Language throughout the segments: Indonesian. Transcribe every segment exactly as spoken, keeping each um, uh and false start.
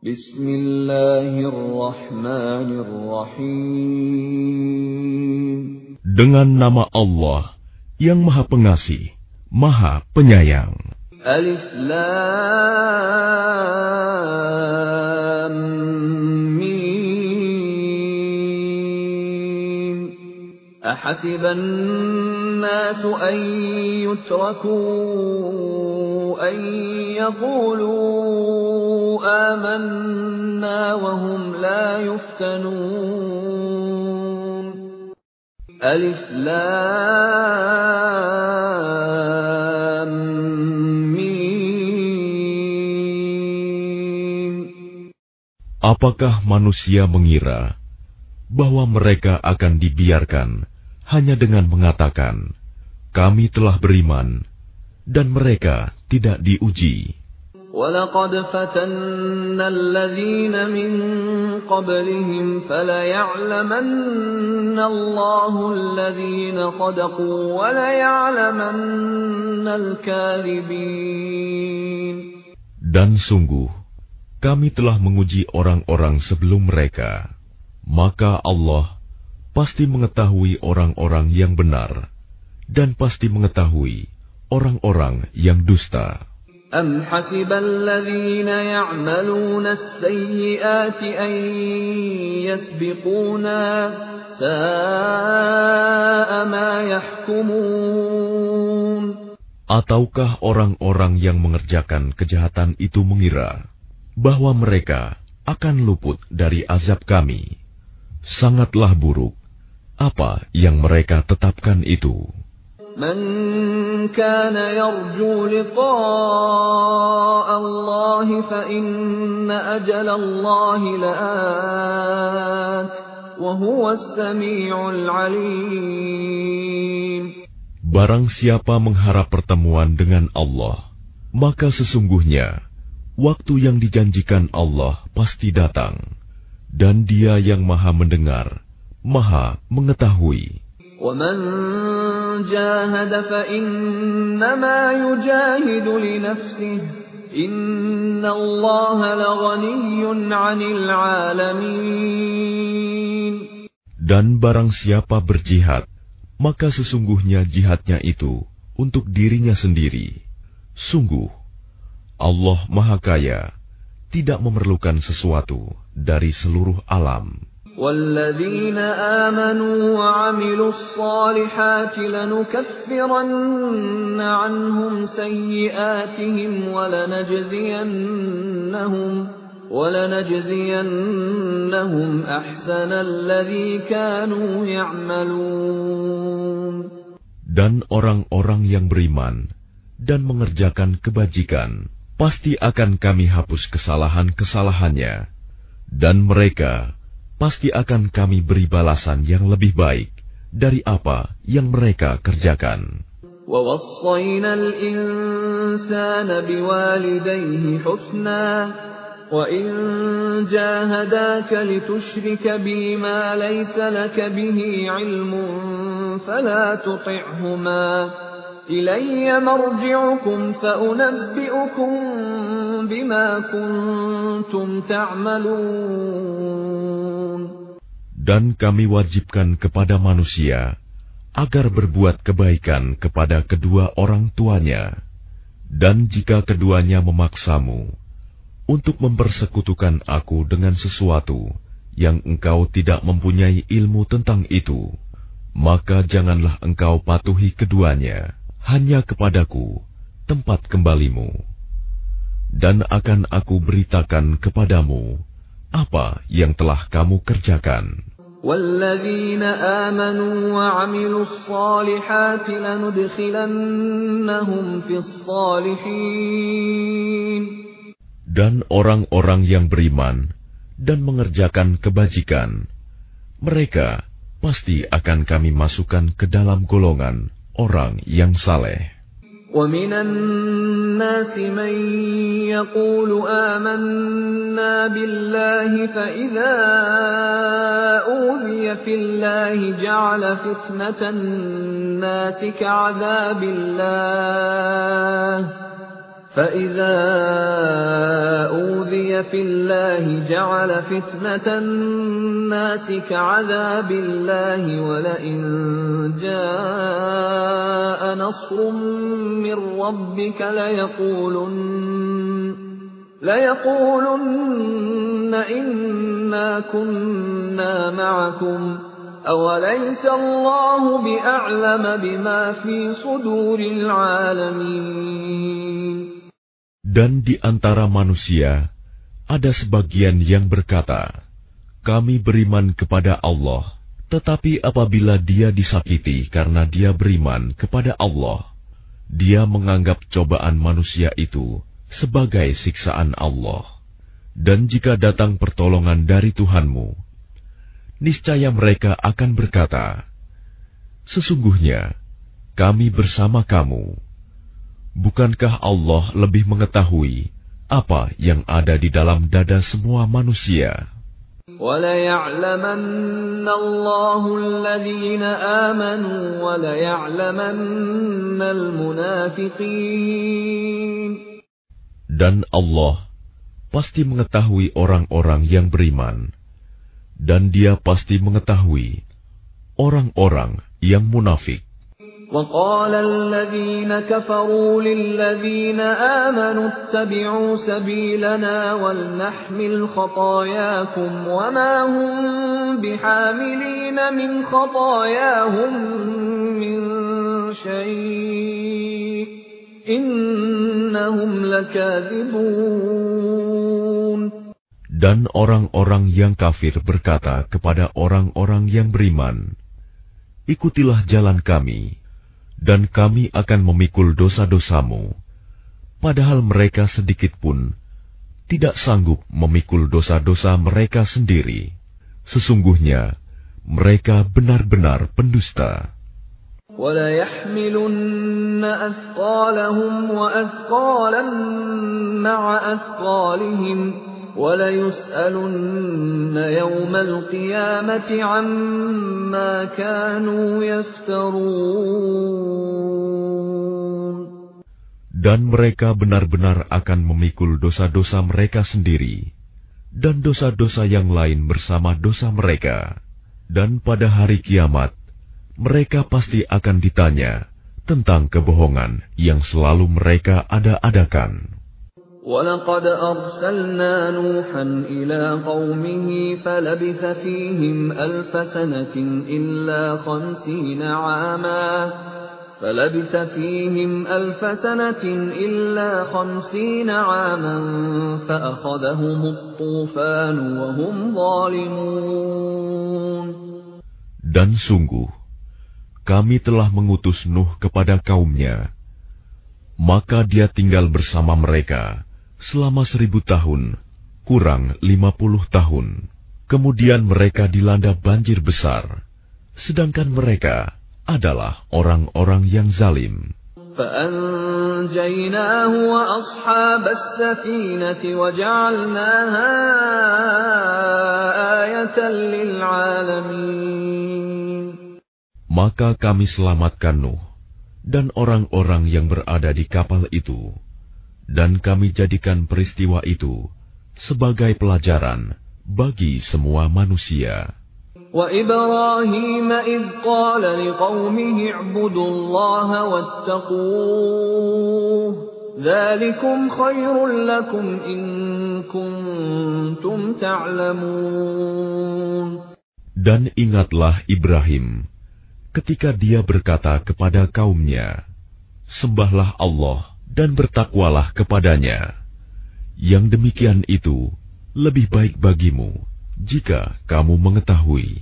Bismillahirrahmanirrahim. Dengan nama Allah yang Maha Pengasih, Maha Penyayang. Alif Lam Mim. Ahasiban nasu an yutraku an yaqulu amanna wa hum la yuftanun. Alif Lam Mim. Apakah manusia mengira bahwa mereka akan dibiarkan hanya dengan mengatakan, "Kami telah beriman," dan mereka tidak diuji? وَلَقَدْ فَتَنَّا الَّذِينَ مِن قَبْلِهِمْ فَلَيَعْلَمَنَّ اللَّهُ الَّذِينَ صَدَقُوا وَلَيَعْلَمَنَّ الْكَاذِبِينَ. Dan sungguh, kami telah menguji orang-orang sebelum mereka, maka Allah pasti mengetahui orang-orang yang benar, dan pasti mengetahui orang-orang yang dusta. أَمْ حَسِبَ الَّذِينَ يَعْمَلُونَ السَّيِّئَاتِ أَن يَسْبِقُونَا سَاءَ مَا يَحْكُمُونَ. Ataukah orang-orang yang mengerjakan kejahatan itu mengira bahwa mereka akan luput dari azab kami? Sangatlah buruk apa yang mereka tetapkan itu. من كان يرجو لقاء الله فإن أجل الله لآت وهو السميع العليم. Barang siapa mengharap pertemuan dengan Allah, maka sesungguhnya waktu yang dijanjikan Allah pasti datang, dan Dia yang Maha Mendengar, Maha Mengetahui. وَمَنْ جَاهَدَ فَإِنَّمَا يُجَاهِدُ لِنَفْسِهِ إِنَّ اللَّهَ لَغَنِيٌّ عَنِ الْعَالَمِينَ. Dan barang siapa berjihad, maka sesungguhnya jihadnya itu untuk dirinya sendiri. Sungguh, Allah Maha Kaya, tidak memerlukan sesuatu dari seluruh alam. وَالَّذِينَ آمَنُوا وَعَمِلُوا الصَّالِحَاتِ لَنُكَفِّرَنَّ عَنْهُمْ سَيِّئَاتِهِمْ وَلَنَجْزِيَنَّهُمْ وَلَنَجْزِيَنَّهُمْ أَحْسَنَ الَّذِي كَانُوا يَعْمَلُونَ. Dan orang-orang yang beriman dan mengerjakan kebajikan, pasti akan kami hapus kesalahan-kesalahannya, dan mereka pasti akan kami beri balasan yang lebih baik dari apa yang mereka kerjakan. وَوَصَّيْنَا الْإِنسَانَ بِوَالِدَيْهِ حُسْنًا وَإِنْ جَاهَدَاكَ لِتُشْرِكَ بِي مَا لَيْسَ لَكَ بِهِ عِلْمٌ فَلَا تُطِعْهُمَا إِلَيَّ مَرْجِعُكُمْ فَأُنَبِّئُكُم بِمَا كُنتُمْ تَعْمَلُونَ. Dan kami wajibkan kepada manusia agar berbuat kebaikan kepada kedua orang tuanya, dan jika keduanya memaksamu untuk mempersekutukan aku dengan sesuatu yang engkau tidak mempunyai ilmu tentang itu, maka janganlah engkau patuhi keduanya, hanya kepadaku tempat kembalimu, dan akan aku beritakan kepadamu apa yang telah kamu kerjakan. وَالَّذِينَ آمَنُوا وَعَمِلُوا الصَّالِحَاتِ لَنُدْخِلَنَّهُمْ فِي الصَّالِحِينَ. Dan orang-orang yang beriman dan mengerjakan kebajikan, mereka pasti akan kami masukkan ke dalam golongan orang yang saleh. وَمِنَ النَّاسِ مَن يَقُولُ آمَنَّا بِاللَّهِ فَإِذَا أُوذِيَ فِي اللَّهِ جَعَلَ فِتْنَةَ النَّاسِ كَعَذَابِ اللَّهِ فَإِذَا أُوذِيَ فِي اللَّهِ جَعَلَ فِتْنَةَ النَّاسِ كَعَذَابِ اللَّهِ وَلَئِن جَاءَ نَصْرٌ مِّن رَّبِّكَ لَيَقُولُنَّ لَيَقُولُنَّ إِنَّا كُنَّا مَعَكُمْ أَوَلَيْسَ اللَّهُ بِأَعْلَمَ بِمَا فِي صُدُورِ الْعَالَمِينَ. Dan di antara manusia ada sebagian yang berkata, kami beriman kepada Allah, tetapi apabila dia disakiti karena dia beriman kepada Allah, dia menganggap cobaan manusia itu sebagai siksaan Allah. Dan jika datang pertolongan dari Tuhanmu, niscaya mereka akan berkata, sesungguhnya kami bersama kamu. Bukankah Allah lebih mengetahui apa yang ada di dalam dada semua manusia? وَلَيَعْلَمَنَّ اللَّهُ الَّذِينَ آمَنُوا وَلَيَعْلَمَنَّ الْمُنَافِقِينَ. Dan Allah pasti mengetahui orang-orang yang beriman, dan Dia pasti mengetahui orang-orang yang munafik. وَقَالَ الَّذِينَ كَفَرُوا لِلَّذِينَ آمَنُوا اتَّبِعُوا سَبِيلَنَا وَلْنَحْمِلْ خَطَايَاكُمْ وَمَا هُمْ بِحَامِلِينَ مِنْ خَطَايَاهُمْ مِنْ شَيْءٍ إِنَّهُمْ لَكَاذِبُونَ. Dan orang-orang yang kafir berkata kepada orang-orang yang beriman, ikutilah jalan kami, dan kami akan memikul dosa-dosamu, padahal mereka sedikit pun tidak sanggup memikul dosa-dosa mereka sendiri. Sesungguhnya mereka benar-benar pendusta. وَلَيَحْمِلُنَّ أَثْقَالَهُمْ وَأَثْقَالًا مَعَ أَثْقَالِهِمْ وَلَيُسْأَلُنَّ يَوْمَ الْقِيَامَةِ عَمَّا كَانُوا يَفْتَرُونَ. Dan mereka benar-benar akan memikul dosa-dosa mereka sendiri, dan dosa-dosa yang lain bersama dosa mereka. Dan pada hari kiamat, mereka pasti akan ditanya tentang kebohongan yang selalu mereka ada-adakan. وَلَقَدْ أَرْسَلْنَا نُوحًا إِلَىٰ قَوْمِهِ فَلَبِثَ فِيهِمْ أَلْفَ سَنَةٍ إِلَّا خَمْسِينَ عَامًا فَلَبِثَ فِيهِمْ أَلْفَ سَنَةٍ إِلَّا خَمْسِينَ عَامًا فَأَخَذَهُمُ الطُّوفَانُ وَهُمْ ظَالِمُونَ. Dan sungguh, kami telah mengutus Nuh kepada kaumnya, maka dia tinggal bersama mereka selama seribu tahun, kurang lima puluh tahun. Kemudian mereka dilanda banjir besar, sedangkan mereka adalah orang-orang yang zalim. فَأَنْجَيْنَاهُ وَأَصْحَابَ السَّفِينَةِ وَجَعَلْنَاهَا آيَةً لِلْعَالَمِينَ. Maka kami selamatkan Nuh dan orang-orang yang berada di kapal itu, dan kami jadikan peristiwa itu sebagai pelajaran bagi semua manusia. وَإِبْرَاهِيمَ إِذْ قَالَ لِقَوْمِهِ اعْبُدُوا اللَّهَ وَاتَّقُوهُ ذَلِكُمْ خَيْرٌ لَكُمْ إِن كُنتُمْ تَعْلَمُونَ. Dan ingatlah Ibrahim ketika dia berkata kepada kaumnya, sembahlah Allah dan bertakwalah kepadanya. Yang demikian itu lebih baik bagimu jika kamu mengetahui.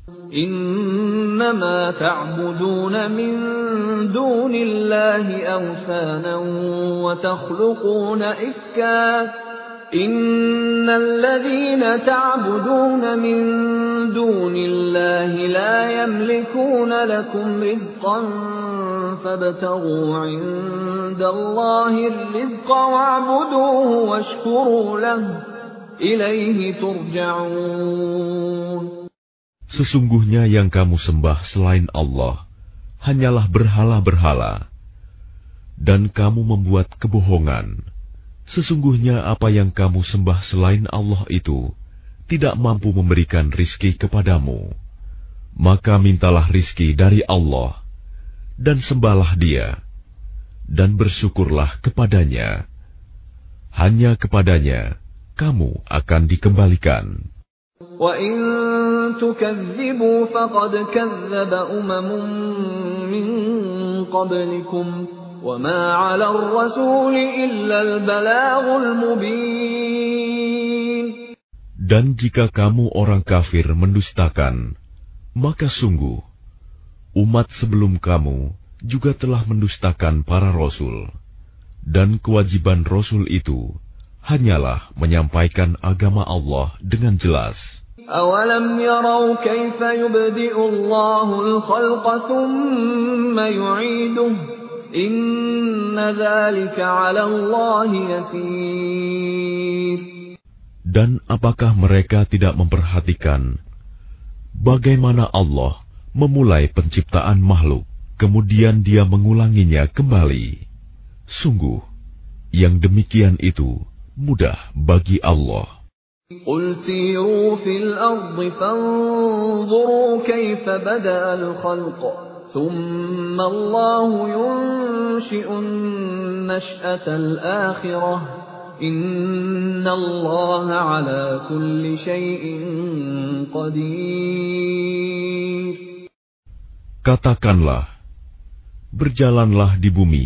Innama ta'buduna min dunillahi awthanan wa takhluquna ifka. Innal ladhina ta'buduna min dunillahi la yamlikuna lakum rizqan fabtaghu 'indallahi ar-rizqa wa'buduhu washkuru lahu ilaihi turja'un. Sesungguhnya yang kamu sembah selain Allah hanyalah berhala-berhala, Dan kamu membuat kebohongan. Sesungguhnya apa yang kamu sembah selain Allah itu tidak mampu memberikan rizki kepadamu. Maka mintalah rizki dari Allah, dan sembahlah Dia, dan bersyukurlah kepadanya. Hanya kepadanya kamu akan dikembalikan. وَإِن تُكَذِّبُوا فَقَدْ كَذَّبَ أُمَمٌ مِّن قَبْلِكُمْ وَمَا عَلَى الرَّسُولِ إِلَّا الْبَلَاغُ الْمُبِينُ. Dan jika kamu orang kafir mendustakan, maka sungguh umat sebelum kamu juga telah mendustakan para rasul, dan kewajiban rasul itu hanyalah menyampaikan agama Allah dengan jelas. أَوَلَمْ يَرَوْا كَيْفَ يُبْدِئُ اللَّهُ الْخَلْقَ ثُمَّ يُعِيدُهُ إِنَّ ذَلِكَ عَلَى اللَّهِ يَسِيرٌ. Dan apakah mereka tidak memperhatikan bagaimana Allah memulai penciptaan makhluk, kemudian Dia mengulanginya kembali? Sungguh, yang demikian itu mudah bagi Allah. قُلْ سِيرُوا فِي الْأَرْضِ فَانظُرُوا كَيْفَ بَدَأَ الْخَلْقَ ثُمَّ اللَّهُ يُنشِئُ النَّشْأَةَ الْآخِرَةَ إِنَّ اللَّهَ عَلَى كُلِّ شَيْءٍ قَدِيرٌ. Katakanlah, berjalanlah di bumi,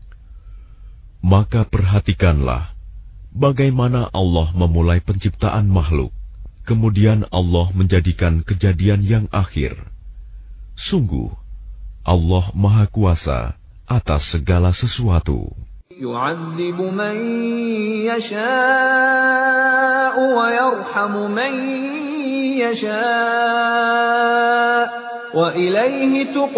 maka perhatikanlah bagaimana Allah memulai penciptaan makhluk, kemudian Allah menjadikan kejadian yang akhir. Sungguh, Allah Maha Kuasa atas segala sesuatu. يُعَذِّبُ مَن يَشَاءُ وَيَرْحَمُ مَن يَشَاءُ وَإِلَيْهِ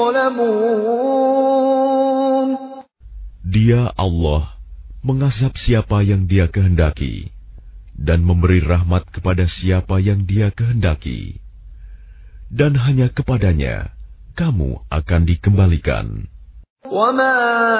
تُقْلَبُونَ. Dia Allah mengazab siapa yang Dia kehendaki, dan memberi rahmat kepada siapa yang Dia kehendaki, dan hanya kepadanya kamu akan dikembalikan. وَمَا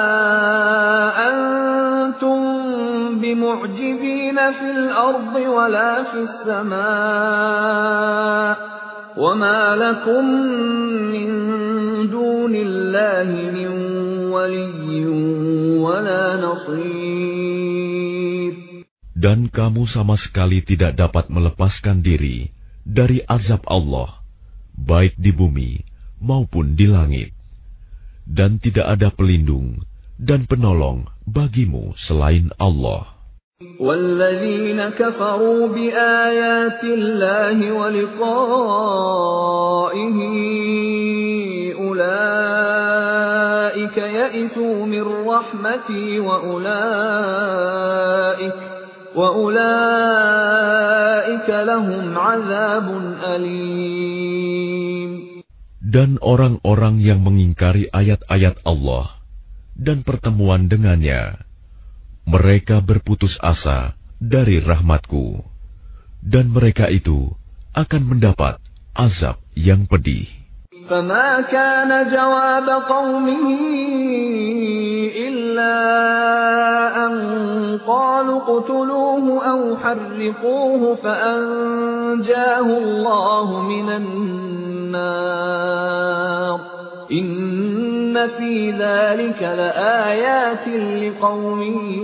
أَنْتُمْ بِمُعْجِزِينَ فِي الْأَرْضِ وَلَا فِي السَّمَاءِ وَمَا لَكُمْ مِنْ دُونِ اللَّهِ مِنْ وَلِيٍّ وَلَا نَصِيرٍ. Dan kamu sama sekali tidak dapat melepaskan diri dari azab Allah, baik di bumi maupun di langit. Dan tidak ada pelindung dan penolong bagimu selain Allah. وَالَّذِينَ كَفَرُوا بِآيَاتِ اللَّهِ وَلِقَائِهِ أُولَئِكَ يَئِسُوا مِنْ رَحْمَتِي وَأُولَئِكَ وَأُولَئِكَ لَهُمْ عَذَابٌ أَلِيمٌ. Dan orang-orang yang mengingkari ayat-ayat Allah dan pertemuan dengannya, mereka berputus asa dari rahmatku, dan mereka itu akan mendapat azab yang pedih. فَمَا كَانَ جَوَابَ قَوْمِهِ إِلَّا أَنْ قَالُوا اقْتُلُوهُ أَوْ حَرِّقُوهُ فَأَنْجَاهُ اللَّهُ مِنَ النَّارِ إِنَّ فِي ذَلِكَ لَآيَاتٍ لِقَوْمٍ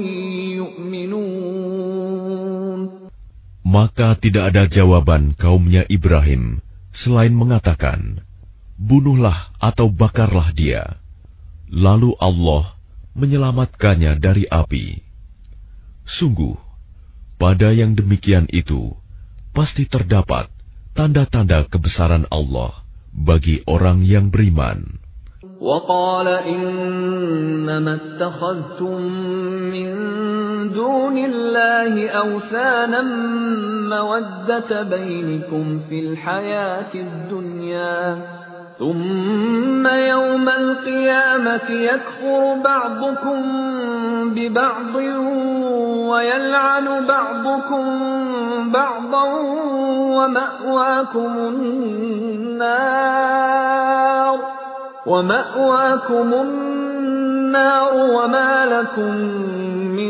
يُؤْمِنُونَ. Maka tidak ada jawaban kaumnya Ibrahim selain mengatakan, bunuhlah atau bakarlah dia. Lalu Allah menyelamatkannya dari api. Sungguh, pada yang demikian itu pasti terdapat tanda-tanda kebesaran Allah bagi orang yang beriman. وَقَالَ إِنَّمَا اتَّخَذْتُم مِّن دُونِ اللَّهِ أَوْثَانًا مَّوَدَّةَ بَيْنِكُمْ فِي الْحَيَاةِ الدُّنْيَا ثُمَّ يَوْمَ الْقِيَامَةِ يَكْفُرُ بَعْضُكُم بِبَعْضٍ وَيَلْعَنُ بَعْضُكُم بَعْضًا وَمَأْوَاكُمُ النَّارُ وَمَأْوَاكُمُ النَّارُ وَمَا لَكُمْ مِنْ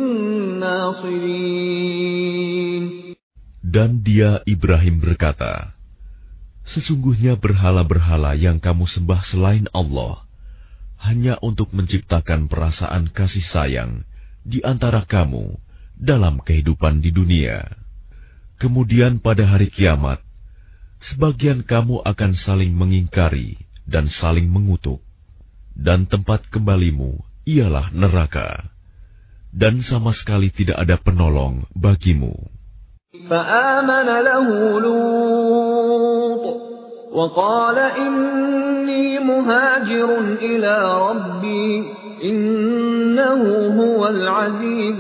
نَاصِرِينَ. Dan dia Ibrahim berkata, sesungguhnya berhala-berhala yang kamu sembah selain Allah hanya untuk menciptakan perasaan kasih sayang di antara kamu dalam kehidupan di dunia. Kemudian pada hari kiamat, sebagian kamu akan saling mengingkari dan saling mengutuk, dan tempat kembalimu ialah neraka, dan sama sekali tidak ada penolong bagimu. فآمن له لوط وقال إني مهاجر إلى ربي إنه هو العزيز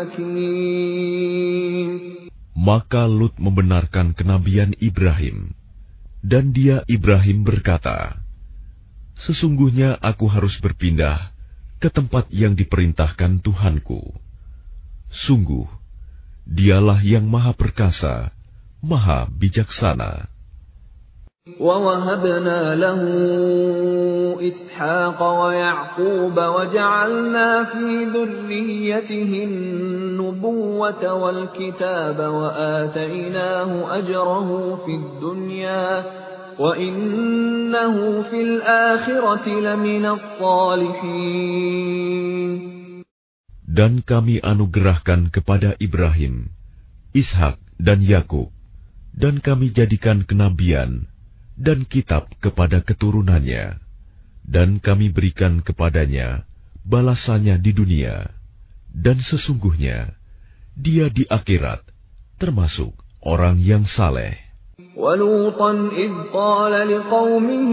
الحكيم. Maka Lut membenarkan kenabian Ibrahim, dan dia Ibrahim berkata, sesungguhnya aku harus berpindah ke tempat yang diperintahkan Tuhanku. Sungguh, Dialah yang Maha Perkasa, Maha Bijaksana. وَوَهَبْنَا لَهُ إِسْحَاقَ وَيَعْقُوبَ وَجَعَلْنَا فِي ذُرِّيَّتِهِ النُّبُوَّةَ وَالْكِتَابَ وَآتَيْنَاهُ أَجْرَهُ فِي الدُّنْيَا وَإِنَّهُ فِي الْآخِرَةِ لَمِنَ الصَّالِحِينَ. Dan kami anugerahkan kepada Ibrahim, Ishak dan Yakub, dan kami jadikan kenabian dan kitab kepada keturunannya, dan kami berikan kepadanya balasannya di dunia, dan sesungguhnya dia di akhirat termasuk orang yang saleh. وَلُوطًا إِذْ قَالَ لِقَوْمِهِ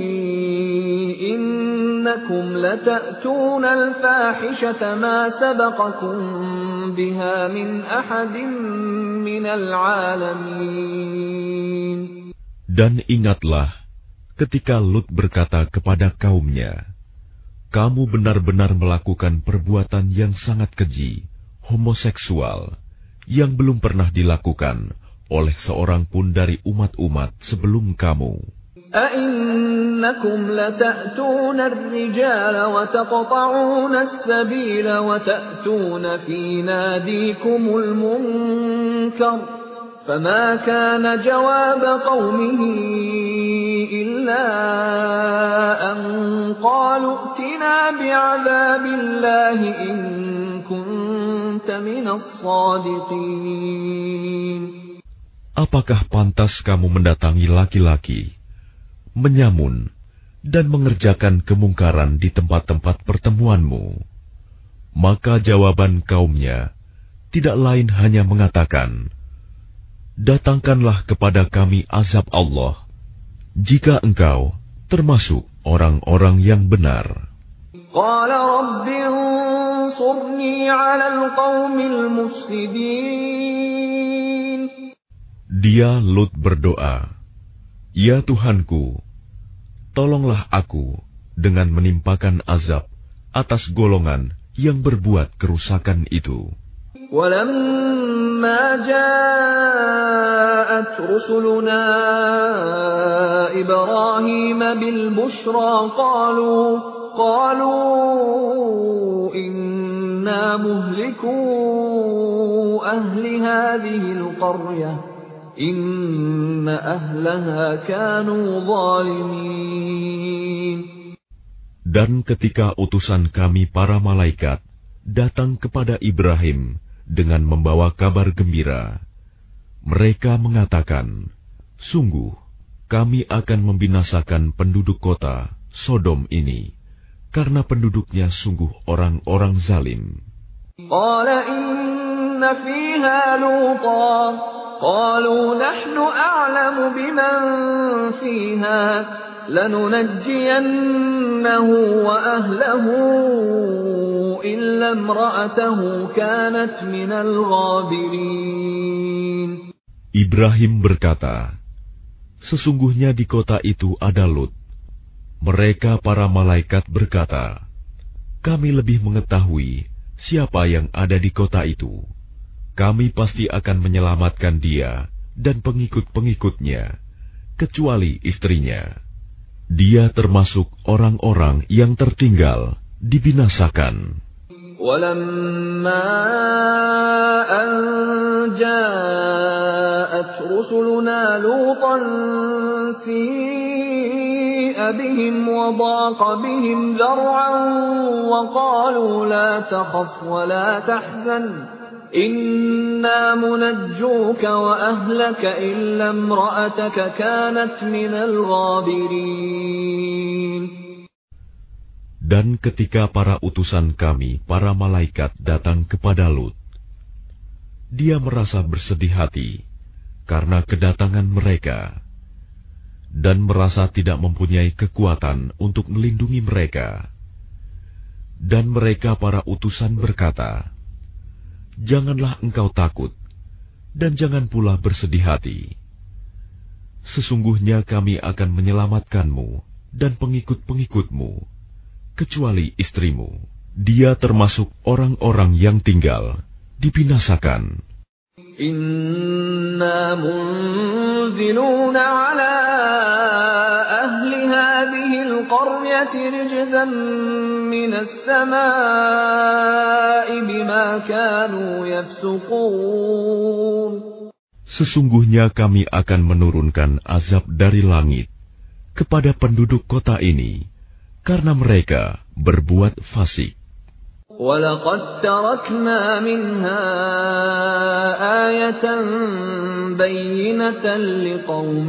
إِنَّكُمْ لَتَأْتُونَ الْفَاحِشَةَ مَا سَبَقَكُمْ بِهَا مِنْ أَحَدٍ مِنَ الْعَالَمِينَ. Dan ingatlah ketika Lut berkata kepada kaumnya, kamu benar-benar melakukan perbuatan yang sangat keji, homoseksual, yang belum pernah dilakukan oleh seorang pun dari umat-umat sebelum kamu. أَإِنَّكُمْ لَتَأْتُونَ الرِّجَالَ وَتَقْطَعُونَ السَّبِيلَ وَتَأْتُونَ فِي نَادِيكُمُ الْمُنكَرَ فَمَا كَانَ جَوَابَ قَوْمِهِ إِلَّا أَن قَالُوا ائْتِنَا بِعَذَابِ اللَّهِ إِن كُنتَ مِنَ الصَّادِقِينَ. Apakah pantas kamu mendatangi laki-laki, menyamun, dan mengerjakan kemungkaran di tempat-tempat pertemuanmu? Maka jawaban kaumnya tidak lain hanya mengatakan, datangkanlah kepada kami azab Allah, jika engkau termasuk orang-orang yang benar. قَالَ رَبِّ انصُرْنِي عَلَى الْقَوْمِ الْمُفْسِدِينَ. Dia Lut berdoa, ya Tuhanku, tolonglah aku dengan menimpakan azab atas golongan yang berbuat kerusakan itu. وَلَمَّا جَاءَتْ رُسُلُنَا إِبْرَاهِيمَ بِالْبُشْرَى قَالُوا قَالُوا إِنَّا مُهْلِكُو أَهْلِ هَذِهِ الْقَرْيَةِ Inna ahlaha kanu zalimin. Dan ketika utusan kami para malaikat datang kepada Ibrahim dengan membawa kabar gembira, mereka mengatakan, sungguh kami akan membinasakan penduduk kota Sodom ini, karena penduduknya sungguh orang-orang zalim. Qala inna fiha Lutan قالوا نحن أعلم بمن فيها لننجينه وأهله إلا امرأته كانت من الغابرين. Ibrahim berkata, sesungguhnya di kota itu ada Lut. Mereka para malaikat berkata, kami lebih mengetahui siapa yang ada di kota itu. Kami pasti akan menyelamatkan dia dan pengikut-pengikutnya, kecuali istrinya. Dia termasuk orang-orang yang tertinggal dibinasakan. وَلَمَّا أَنْ جَاءَتْ رُسُلُنَا لُوطًا سِيءَ بِهِمْ وَضَاقَ بِهِمْ ذَرْعًا وَقَالُوا لَا تَخَفْ وَلَا تَحْزَنْ إِنَّا مُنَجُّوكَ وَأَهْلَكَ إِلَّا امْرَأَتَكَ كَانَتْ مِنَ الْغَابِرِينَ. Dan ketika para utusan kami, para malaikat datang kepada Lut, dia merasa bersedih hati karena kedatangan mereka, dan merasa tidak mempunyai kekuatan untuk melindungi mereka. Dan mereka para utusan berkata, "Janganlah engkau takut, dan jangan pula bersedih hati. Sesungguhnya kami akan menyelamatkanmu dan pengikut-pengikutmu, kecuali istrimu. Dia termasuk orang-orang yang tinggal, dibinasakan. Inna munziluna ala ahli hadhihi al-qaryati rijzan minas samaa'i bima kanu yafsuqun." Sesungguhnya kami akan menurunkan azab dari langit kepada penduduk kota ini karena mereka berbuat fasik. وَلَقَدْ تَرَكْنَا مِنْهَا آيَةً بَيِّنَةً لِقَوْمٍ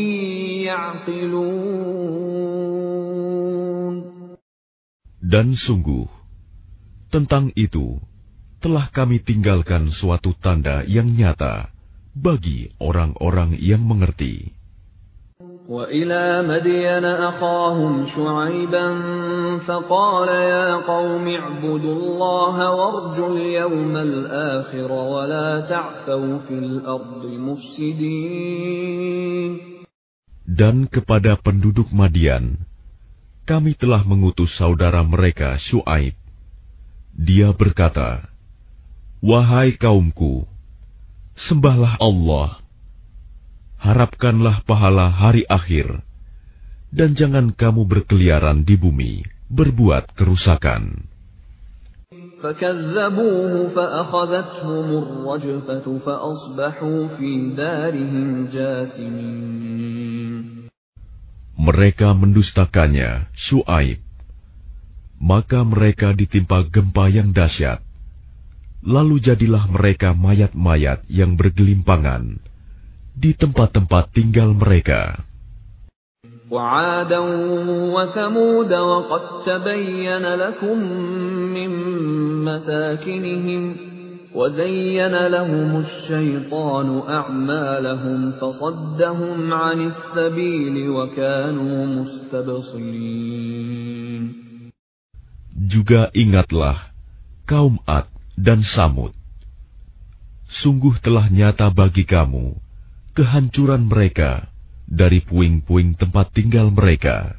يَعْقِلُونَ. Dan sungguh, tentang itu telah kami tinggalkan suatu tanda yang nyata bagi orang-orang yang mengerti. وَإِلَى مَدْيَنَ أَخَاهُمْ شُعَيْبًا فَقَالَ يَا قَوْمِ اعْبُدُوا اللَّهَ وَارْجُوا الْيَوْمَ الْآخِرَ وَلَا تَعْثَوْا فِي الْأَرْضِ مُفْسِدِينَ. Dan kepada penduduk Madian, kami telah mengutus saudara mereka Syuaib. Dia berkata, "Wahai kaumku, sembahlah Allah, harapkanlah pahala hari akhir, dan jangan kamu berkeliaran di bumi, berbuat kerusakan." فَكَذَّبُوهُ فَأَخَذَتْهُمُ الرَّجْفَةُ فَأَصْبَحُوا فِي دَارِهِمْ جَاثِمِينَ. Mereka mendustakannya, Syuaib. Maka mereka ditimpa gempa yang dahsyat. Lalu jadilah mereka mayat-mayat yang bergelimpangan di tempat-tempat tinggal mereka. وَعَادًا وَثَمُودَ وَقَدْ تَبَيَّنَ لَكُم مِّن مَّسَاكِنِهِمْ وَزَيَّنَ لَهُمُ الشَّيْطَانُ أَعْمَالَهُمْ فَصَدَّهُمْ عَنِ السَّبِيلِ وَكَانُوا مُسْتَبْصِرِينَ. Juga ingatlah kaum Ad dan Samud. Sungguh telah nyata bagi kamu kehancuran mereka dari puing-puing tempat tinggal mereka.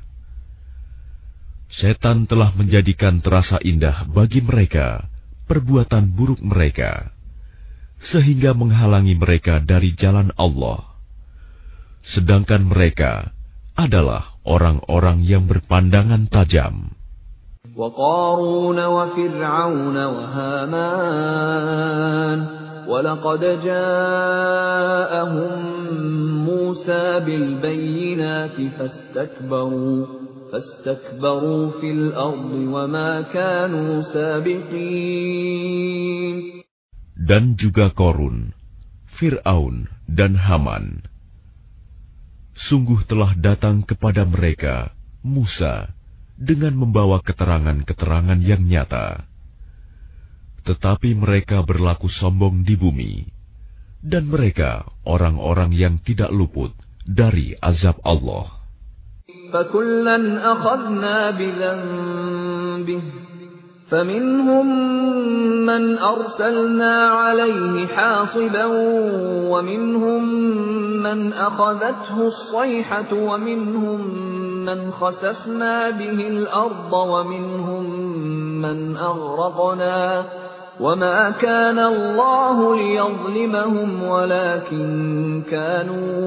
Setan telah menjadikan terasa indah bagi mereka perbuatan buruk mereka, sehingga menghalangi mereka dari jalan Allah. Sedangkan mereka adalah orang-orang yang berpandangan tajam. وَقَارُونَ وَفِرْعَوْنَ وَهَامَانَ وَلَقَدْ جَاءَهُم مُّوسَى بِالْبَيِّنَاتِ فَاسْتَكْبَرُوا فَاسْتَكْبَرُوا فِي الْأَرْضِ وَمَا كَانُوا سَابِقِينَ. Dan juga Korun, Fir'aun dan Haman. Sungguh telah datang kepada mereka Musa dengan membawa keterangan-keterangan yang nyata. Tetapi mereka berlaku sombong di bumi, dan mereka orang-orang yang tidak luput dari azab Allah. فَكُلًّا أَخَذْنَا بِذَنبِهِ فَمِنْهُمْ مَنْ أَرْسَلْنَا عَلَيْهِ حَاصِبًا وَمِنْهُمْ مَنْ أَخَذَتْهُ الصَّيْحَةُ وَمِنْهُمْ مَنْ خَسَفْنَا بِهِ الْأَرْضَ وَمِنْهُمْ مَنْ أَغْرَقْنَا وَمَا كَانَ اللَّهُ لِيَظْلِمَهُمْ وَلَكِنْ كَانُوا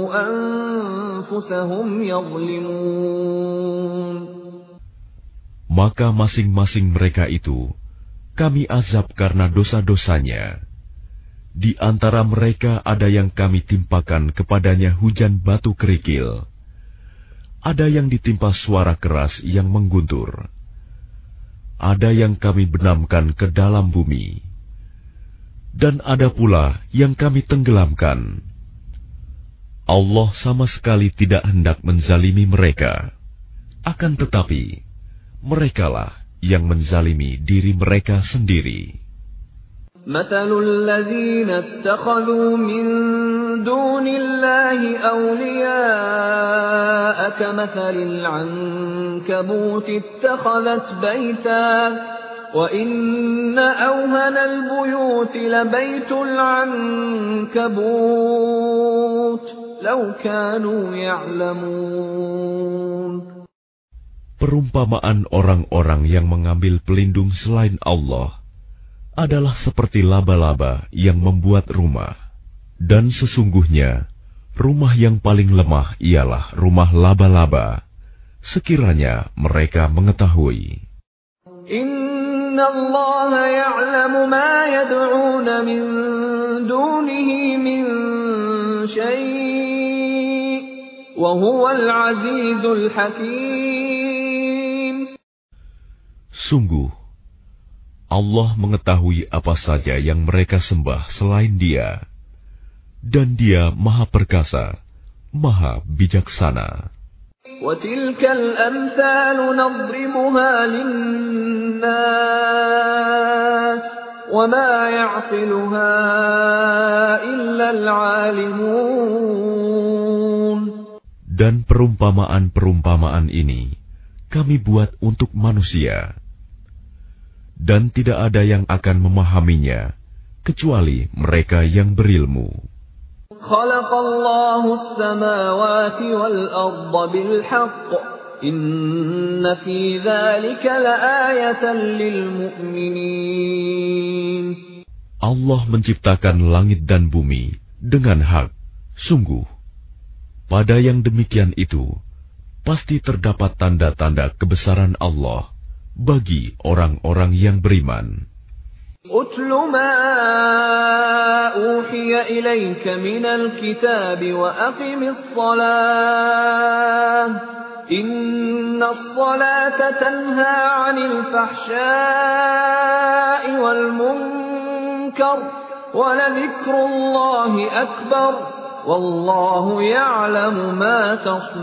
أَنفُسَهُمْ يَظْلِمُونَ. maka masing-masing mereka itu kami azab karena dosa-dosanya. Di antara mereka ada yang kami timpakan kepadanya hujan batu kerikil, ada yang ditimpa suara keras yang mengguntur, ada yang kami benamkan ke dalam bumi, dan ada pula yang kami tenggelamkan. Allah sama sekali tidak hendak menzalimi mereka, akan tetapi merekalah yang menzalimi diri mereka sendiri. مثل الذين اتخذوا من دون الله أولياء كمثل العنكبوت اتخذت بيتا وإن أوهن البيوت لبيت العنكبوت لو كانوا يعلمون. Perumpamaan orang-orang yang mengambil pelindung selain Allah adalah seperti laba-laba yang membuat rumah, dan sesungguhnya rumah yang paling lemah ialah rumah laba-laba, sekiranya mereka mengetahui. Inna Allah ya'lamu ma yad'una min dunihi min syai' wa huwal azizul hakim. Sungguh Allah mengetahui apa saja yang mereka sembah selain Dia, dan Dia Maha Perkasa, Maha Bijaksana. وَتِلْكَ الْأَمْثَالُ نَضْرِبُهَا لِلنَّاسِ وَمَا يَعْقِلُهَا إِلَّا الْعَالِمُونَ. Dan perumpamaan-perumpamaan ini kami buat untuk manusia, dan tidak ada yang akan memahaminya kecuali mereka yang berilmu. Khalaqallahu as-samawati wal arda bil haqq. Inna fi dzalika laayatan lil mu'minin. Allah menciptakan langit dan bumi dengan hak. Sungguh, pada yang demikian itu pasti terdapat tanda-tanda kebesaran Allah bagi orang-orang yang beriman. Utlu ma uhiya ilayka minal kitab wa aqimis salah. Innas salata tanha 'anil fahsya'i wal munkar wa ladhikrullahi akbar. Wallahu ya'lamu ma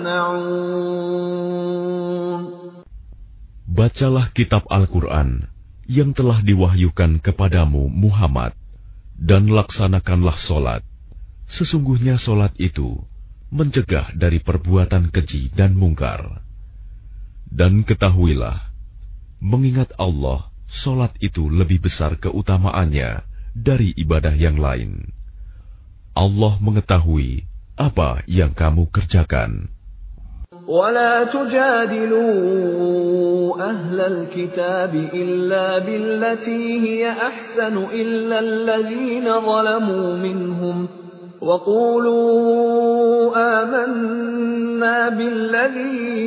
tasna'un. Bacalah kitab Al-Quran yang telah diwahyukan kepadamu Muhammad, dan laksanakanlah solat. Sesungguhnya solat itu mencegah dari perbuatan keji dan mungkar. Dan ketahuilah, mengingat Allah, solat itu lebih besar keutamaannya dari ibadah yang lain. Allah mengetahui apa yang kamu kerjakan. ولا تجادلوا أهل الكتاب إلا بالتي هي أحسن إلا الذين ظلموا منهم وقولوا آمنا بالذي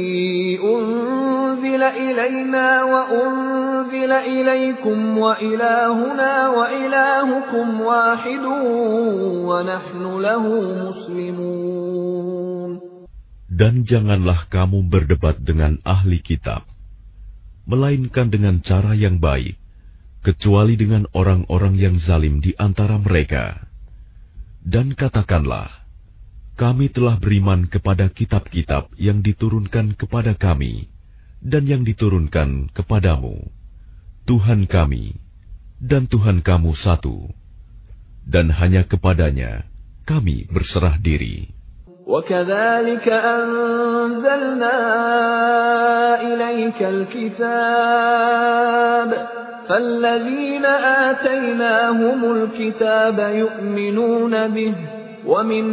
أنزل إلينا وأنزل إليكم وإلهنا وإلهكم واحد ونحن له مسلمون. Dan janganlah kamu berdebat dengan ahli kitab, melainkan dengan cara yang baik, kecuali dengan orang-orang yang zalim di antara mereka. Dan katakanlah, kami telah beriman kepada kitab-kitab yang diturunkan kepada kami, dan yang diturunkan kepadamu. Tuhan kami, dan Tuhan kamu satu, dan hanya kepadanya kami berserah diri. وَكَذَلِكَ أَنزَلْنَا إِلَيْكَ الْكِتَابَ فَالَّذِينَ آتَيْنَاهُمُ الْكِتَابَ يُؤْمِنُونَ بِهِ وَمِنْ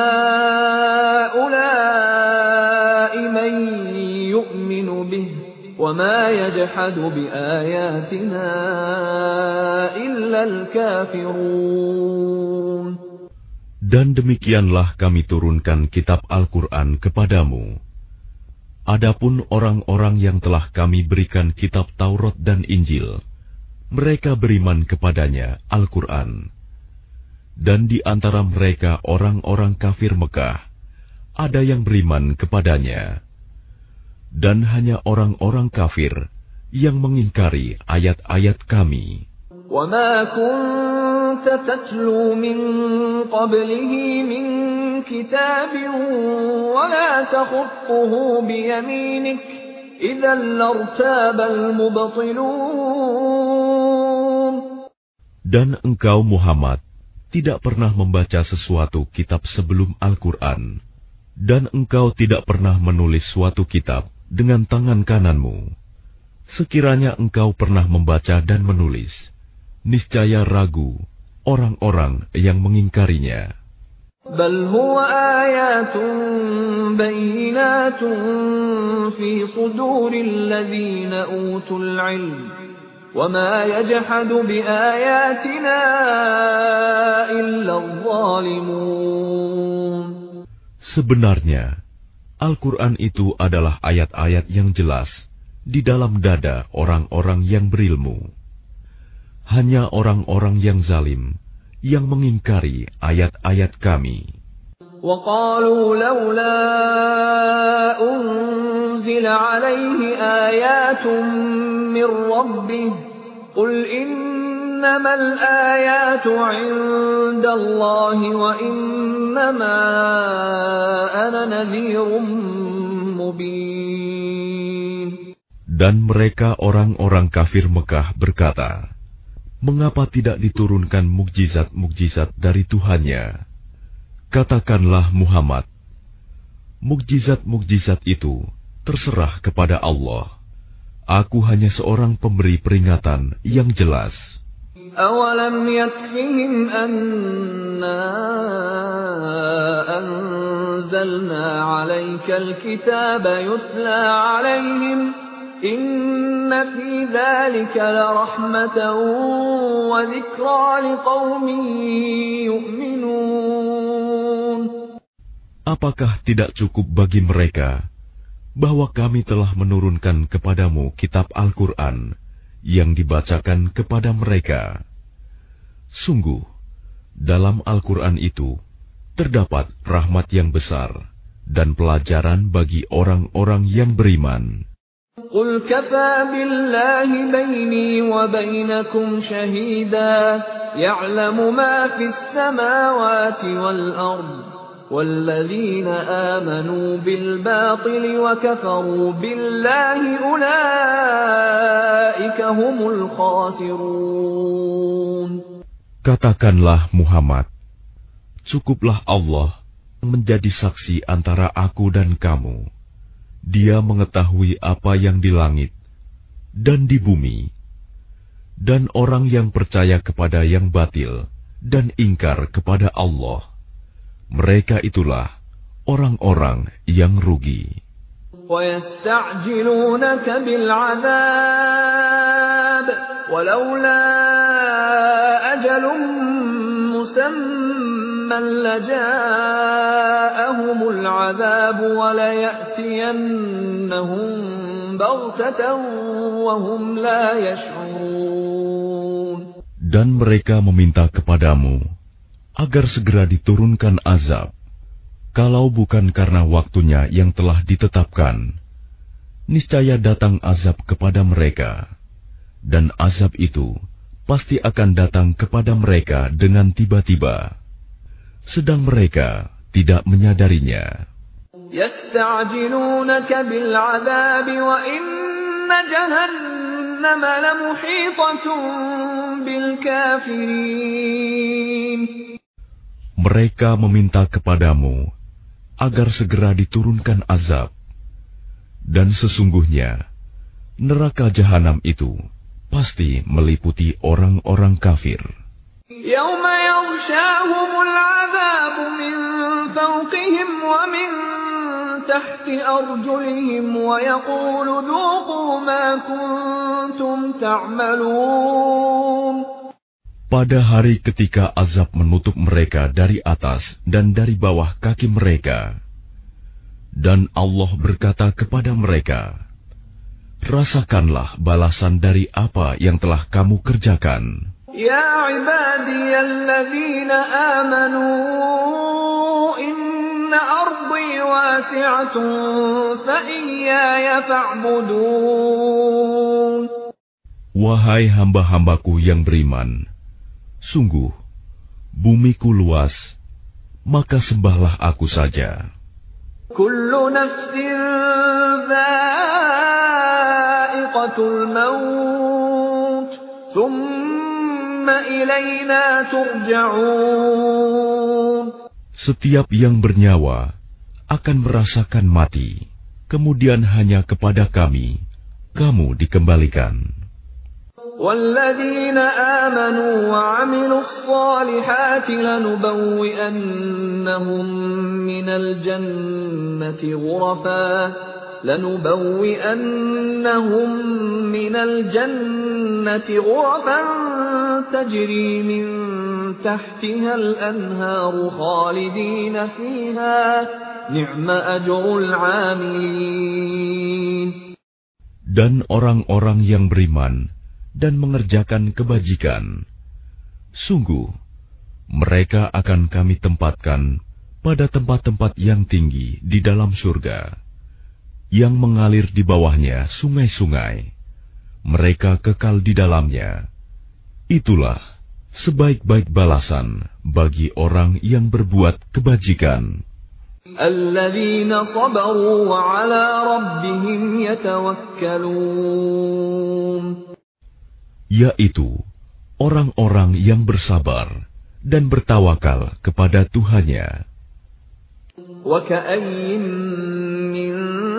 هَؤُلَاءِ مَن يُؤْمِنُ بِهِ وَمَا يَجْحَدُ بِآيَاتِنَا إِلَّا الْكَافِرُونَ. Dan demikianlah kami turunkan kitab Al-Quran kepadamu. Adapun orang-orang yang telah kami berikan kitab Taurat dan Injil, mereka beriman kepadanya, Al-Quran. Dan di antara mereka orang-orang kafir Mekah, ada yang beriman kepadanya. Dan hanya orang-orang kafir yang mengingkari ayat-ayat kami. وَمَا كُنْتَ تَتْلُو مِنْ قَبْلِهِ مِنْ كِتَابٍ وَلَا تَخُطُّهُ بِيَمِينِكَ إِذًا لَارْتَابَ الْمُبْطِلُونَ. Dan engkau Muhammad tidak pernah membaca sesuatu kitab sebelum Al-Quran, dan engkau tidak pernah menulis suatu kitab dengan tangan kananmu. Sekiranya engkau pernah membaca dan menulis, niscaya ragu orang-orang yang mengingkarinya. بَلْ هُوَ آيَاتٌ بَيِّنَاتٌ فِي صُدُورِ الَّذِينَ أُوتُوا الْعِلْمَ وَمَا يَجْحَدُ بِآيَاتِنَا إِلَّا الظَّالِمُونَ. Sebenarnya, Al-Quran itu adalah ayat-ayat yang jelas di dalam dada orang-orang yang berilmu. Hanya orang-orang yang zalim yang mengingkari ayat-ayat kami. وَقَالُوا لَوْلَا أُنْزِلَ عَلَيْهِ آيَاتٌ مِّن رَّبِّهِ قُلْ إِنَّمَا الْآيَاتُ عِندَ اللَّهِ وَإِنَّمَا أَنَا نَذِيرٌ مُّبِينٌ. Dan mereka orang-orang kafir Mekah berkata, mengapa tidak diturunkan mukjizat-mukjizat dari Tuhannya? Katakanlah Muhammad, mukjizat-mukjizat itu terserah kepada Allah. Aku hanya seorang pemberi peringatan yang jelas. أَوَلَمْ يَكْفِهِمْ أَنَّا أَنزَلْنَا عَلَيْكَ الْكِتَابَ يُتْلَى عَلَيْهِمْ إِنَّ فِي ذَلِكَ لَرَحْمَةً وَذِكْرَى لِقَوْمٍ يُؤْمِنُونَ. Apakah tidak cukup bagi mereka bahwa kami telah menurunkan kepadamu kitab Al-Quran yang dibacakan kepada mereka? Sungguh, dalam Al-Quran itu terdapat rahmat yang besar dan pelajaran bagi orang-orang yang beriman. قُلْ كَفَى بِاللَّهِ بَيْنِي وَبَيْنَكُمْ شَهِيدًا يَعْلَمُ مَا فِي السَّمَاوَاتِ وَالْأَرْضِ وَالَّذِينَ آمَنُوا بِالْبَاطِلِ وَكَفَرُوا بِاللَّهِ أُولَئِكَ هُمُ الْخَاسِرُونَ. Katakanlah Muhammad, cukuplah Allah menjadi saksi antara aku dan kamu. Dia mengetahui apa yang di langit dan di bumi, dan orang yang percaya kepada yang batil dan ingkar kepada Allah, mereka itulah orang-orang yang rugi. وَيَسْتَعْجِلُونَكَ بِالْعَذَابِ وَلَوْلَا أَجَلٌ مُّسَمًّى لَّجَاءَهُمُ الْعَذَابُ وَلَيَأْتِيَنَّهُم بَغْتَةً وَهُمْ لَا يَشْعُرُونَ. Dan mereka meminta kepadamu agar segera diturunkan azab. Kalau bukan karena waktunya yang telah ditetapkan, niscaya datang azab kepada mereka, dan azab itu pasti akan datang kepada mereka dengan tiba-tiba, sedang mereka tidak menyadarinya. يَسْتَعْجِلُونَكَ بِالْعَذَابِ وَإِنَّ جَهَنَّمَ لَمُحِيطَةٌ بِالْكَافِرِينَ. Mereka meminta kepadamu agar segera diturunkan azab, dan sesungguhnya neraka jahanam itu pasti meliputi orang-orang kafir. يَوْمَ يَغْشَاهُمُ الْعَذَابُ مِنْ فَوْقِهِمْ وَمِنْ تَحْتِ أَرْجُلِهِمْ وَيَقُولُ ذُوقُوا مَا كُنْتُمْ تَعْمَلُونَ. Pada hari ketika azab menutup mereka dari atas dan dari bawah kaki mereka, Dan Allah berkata kepada mereka, rasakanlah balasan dari apa yang telah kamu kerjakan. Ya ibadiyalladzina amanu inna ardi wasi'atun fa iyaya fa'budun. Wahai hamba-hambaku yang beriman, sungguh bumiku luas, maka sembahlah aku saja. Kullu nafsin dha'iqatul maut, thumma ilayna turja'un. Setiap yang bernyawa akan merasakan mati, kemudian hanya kepada kami kamu dikembalikan. وَالَّذِينَ آمَنُوا وَعَمِلُوا الصَّالِحَاتِ لَنُبَوِّئَنَّهُم مِّنَ الْجَنَّةِ غُرَفًا لَنُبَوِّئَنَّهُم مِّنَ الْجَنَّةِ غُرَفًا تَجْرِي مِن تَحْتِهَا الْأَنْهَارُ خَالِدِينَ فِيهَا نِعْمَ أَجْرُ الْعَامِلِينَ. Dan orang-orang yang beriman dan mengerjakan kebajikan, sungguh mereka akan kami tempatkan pada tempat-tempat yang tinggi di dalam surga, yang mengalir di bawahnya sungai-sungai. Mereka kekal di dalamnya. Itulah sebaik-baik balasan bagi orang yang berbuat kebajikan. Alladzina sabaru wa ala rabbihim yatawakkalun. Yaitu orang-orang yang bersabar dan bertawakal kepada Tuhannya. Wa ka'ayyin min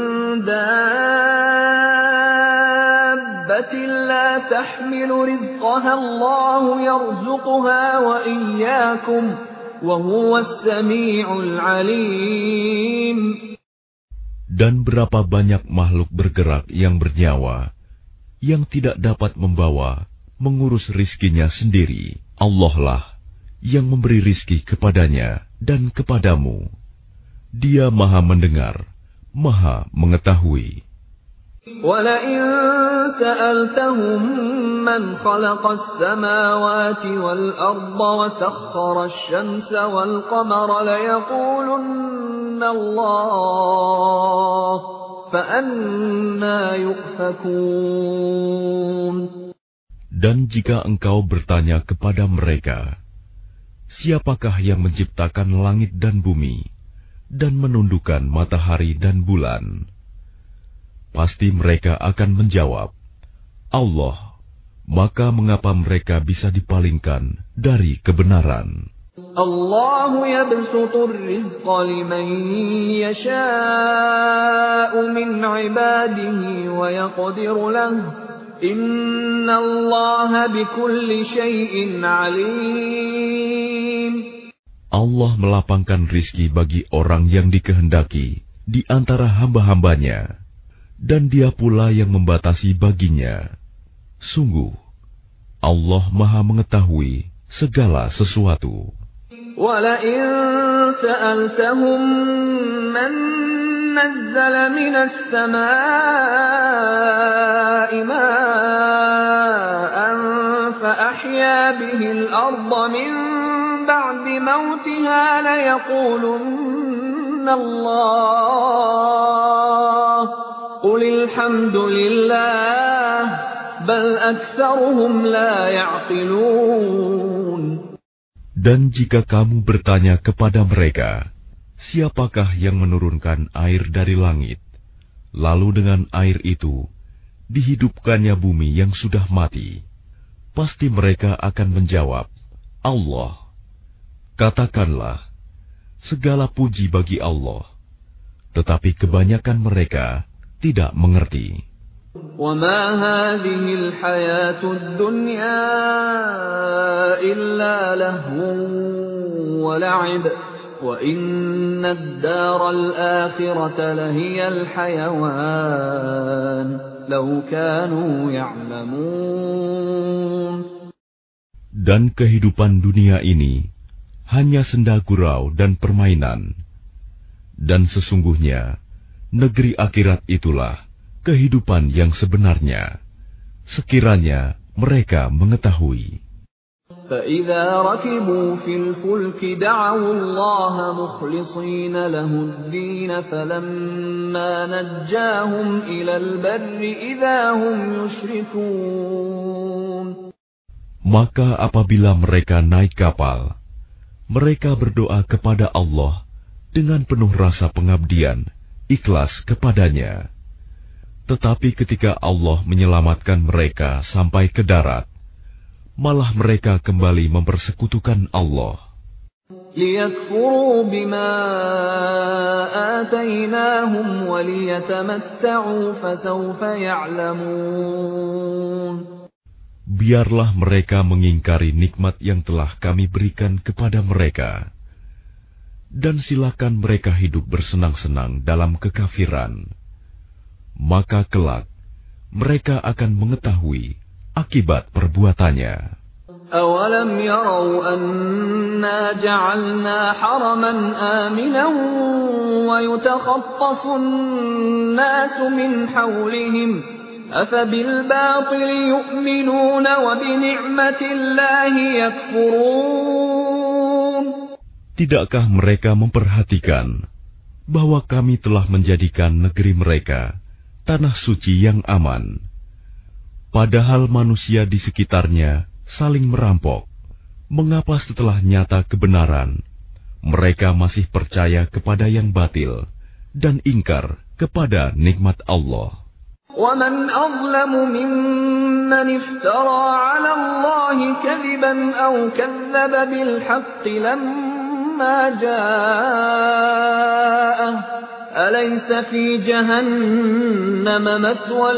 dabbatin la tahmilu rizqaha Allahu yarzuquha wa iyyakum wa huwas sami'ul 'alim. Dan berapa banyak makhluk bergerak yang bernyawa yang tidak dapat membawa, mengurus rizkinya sendiri. Allah lah yang memberi rizki kepadanya dan kepadamu. Dia maha mendengar, maha mengetahui. وَلَئِن سَأَلْتَهُم مَّنْ خَلَقَ السَّمَاوَاتِ وَالْأَرْضَ وَسَخَّرَ الشَّمْسَ وَالْقَمَرَ لَيَقُولُنَّ اللَّهُ فَأَنَّىٰ يُؤْفَكُونَ. Dan jika engkau bertanya kepada mereka, siapakah yang menciptakan langit dan bumi dan menundukkan matahari dan bulan? Pasti mereka akan menjawab, Allah. Maka mengapa mereka bisa dipalingkan dari kebenaran? Allahu yabsutur rizqa liman yasha'u min ibadihi wa yaqdiru lahu. Inna Allaha bikulli syai'in alim. Allah melapangkan rizki bagi orang yang dikehendaki di antara hamba-hambanya, dan Dia pula yang membatasi baginya. Sungguh, Allah Maha mengetahui segala sesuatu. وَلَئِن سَأَلْتَهُم مَّن نَّزَّلَ مِنَ السَّمَاءِ مَاءً فَأَحْيَا بِهِ الْأَرْضَ مِن بَعْدِ مَوْتِهَا لَيَقُولُنَّ اللَّهُ قُلِ الْحَمْدُ لِلَّهِ بَلْ أَكْثَرُهُمْ لَا يَعْقِلُونَ. Dan jika kamu bertanya kepada mereka, siapakah yang menurunkan air dari langit, lalu dengan air itu dihidupkannya bumi yang sudah mati, pasti mereka akan menjawab, Allah. Katakanlah, segala puji bagi Allah, tetapi kebanyakan mereka tidak mengerti. وَمَا هَٰذِهِ الْحَيَاةُ الدُّنْيَا إِلَّا لَهْوٌ وَلَعِبٌ وَإِنَّ الدَّارَ الْآخِرَةَ لَهِيَ الْحَيَوَانُ لَوْ كَانُوا يَعْلَمُونَ. Dan kehidupan dunia ini hanya senda gurau dan permainan, dan sesungguhnya negeri akhirat itulah kehidupan yang sebenarnya, sekiranya mereka mengetahui. فَإِذَا رَكِبُوا فِي الْفُلْكِ دَعَوُا اللَّهَ مُخْلِصِينَ لَهُ الدِّينَ فَلَمَّا نَجَّاهُمْ إِلَى الْبَرِّ إِذَا هُمْ يُشْرِكُونَ. Maka apabila mereka naik kapal, mereka berdoa kepada Allah dengan penuh rasa pengabdian, ikhlas kepadanya. Tetapi ketika Allah menyelamatkan mereka sampai ke darat, malah mereka kembali mempersekutukan Allah. لِيَكْفُرُوا بِمَا آتَيْنَاهُمْ وَلِيَتَمَتَّعُوا فَسَوْفَ يَعْلَمُونَ. Biarlah mereka mengingkari nikmat yang telah kami berikan kepada mereka, dan silakan mereka hidup bersenang-senang dalam kekafiran. Maka kelak mereka akan mengetahui akibat perbuatannya. أَوَلَمْ يَرَوْا أَنَّا جَعَلْنَا حَرَمًا آمِنًا وَيُتَخَطَّفُ النَّاسُ مِنْ حَوْلِهِمْ أَفَبِالْبَاطِلِ يُؤْمِنُونَ وَبِنِعْمَةِ اللَّهِ يَكْفُرُونَ. Tidakkah mereka memperhatikan bahwa kami telah menjadikan negeri mereka tanah suci yang aman, padahal manusia di sekitarnya saling merampok? Mengapa setelah nyata kebenaran, mereka masih percaya kepada yang batil dan ingkar kepada nikmat Allah? وَمَنْ أَظْلَمُ مِمَّنِ افْتَرَى عَلَى اللَّهِ كَذِبًا أَوْ كَذَّبَ بِالْحَقِّ لَمَّا جَاءَهُ أَلَيْسَ فِي جَهَنَّمَ مَثْوًى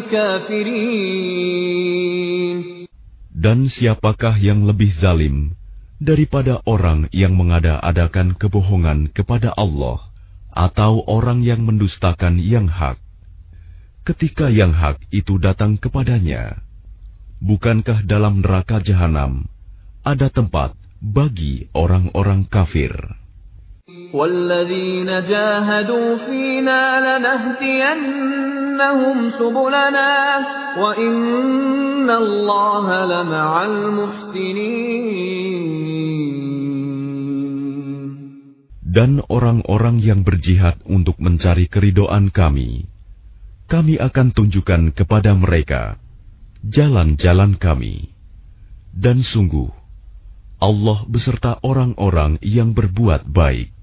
لِلْكَافِرِينَ. Dan siapakah yang lebih zalim daripada orang yang mengada-adakan kebohongan kepada Allah atau orang yang mendustakan yang hak ketika yang hak itu datang kepadanya? Bukankah dalam neraka jahanam ada tempat bagi orang-orang kafir? وَالَّذِينَ جَاهَدُوا فِينَا لَنَهْدِيَنَّهُمْ سُبُلَنَا وَإِنَّ اللَّهَ لَمَعَ الْمُحْسِنِينَ. Dan orang-orang yang berjihad untuk mencari keridhaan kami, kami akan tunjukkan kepada mereka jalan-jalan kami. Dan sungguh, Allah beserta orang-orang yang berbuat baik.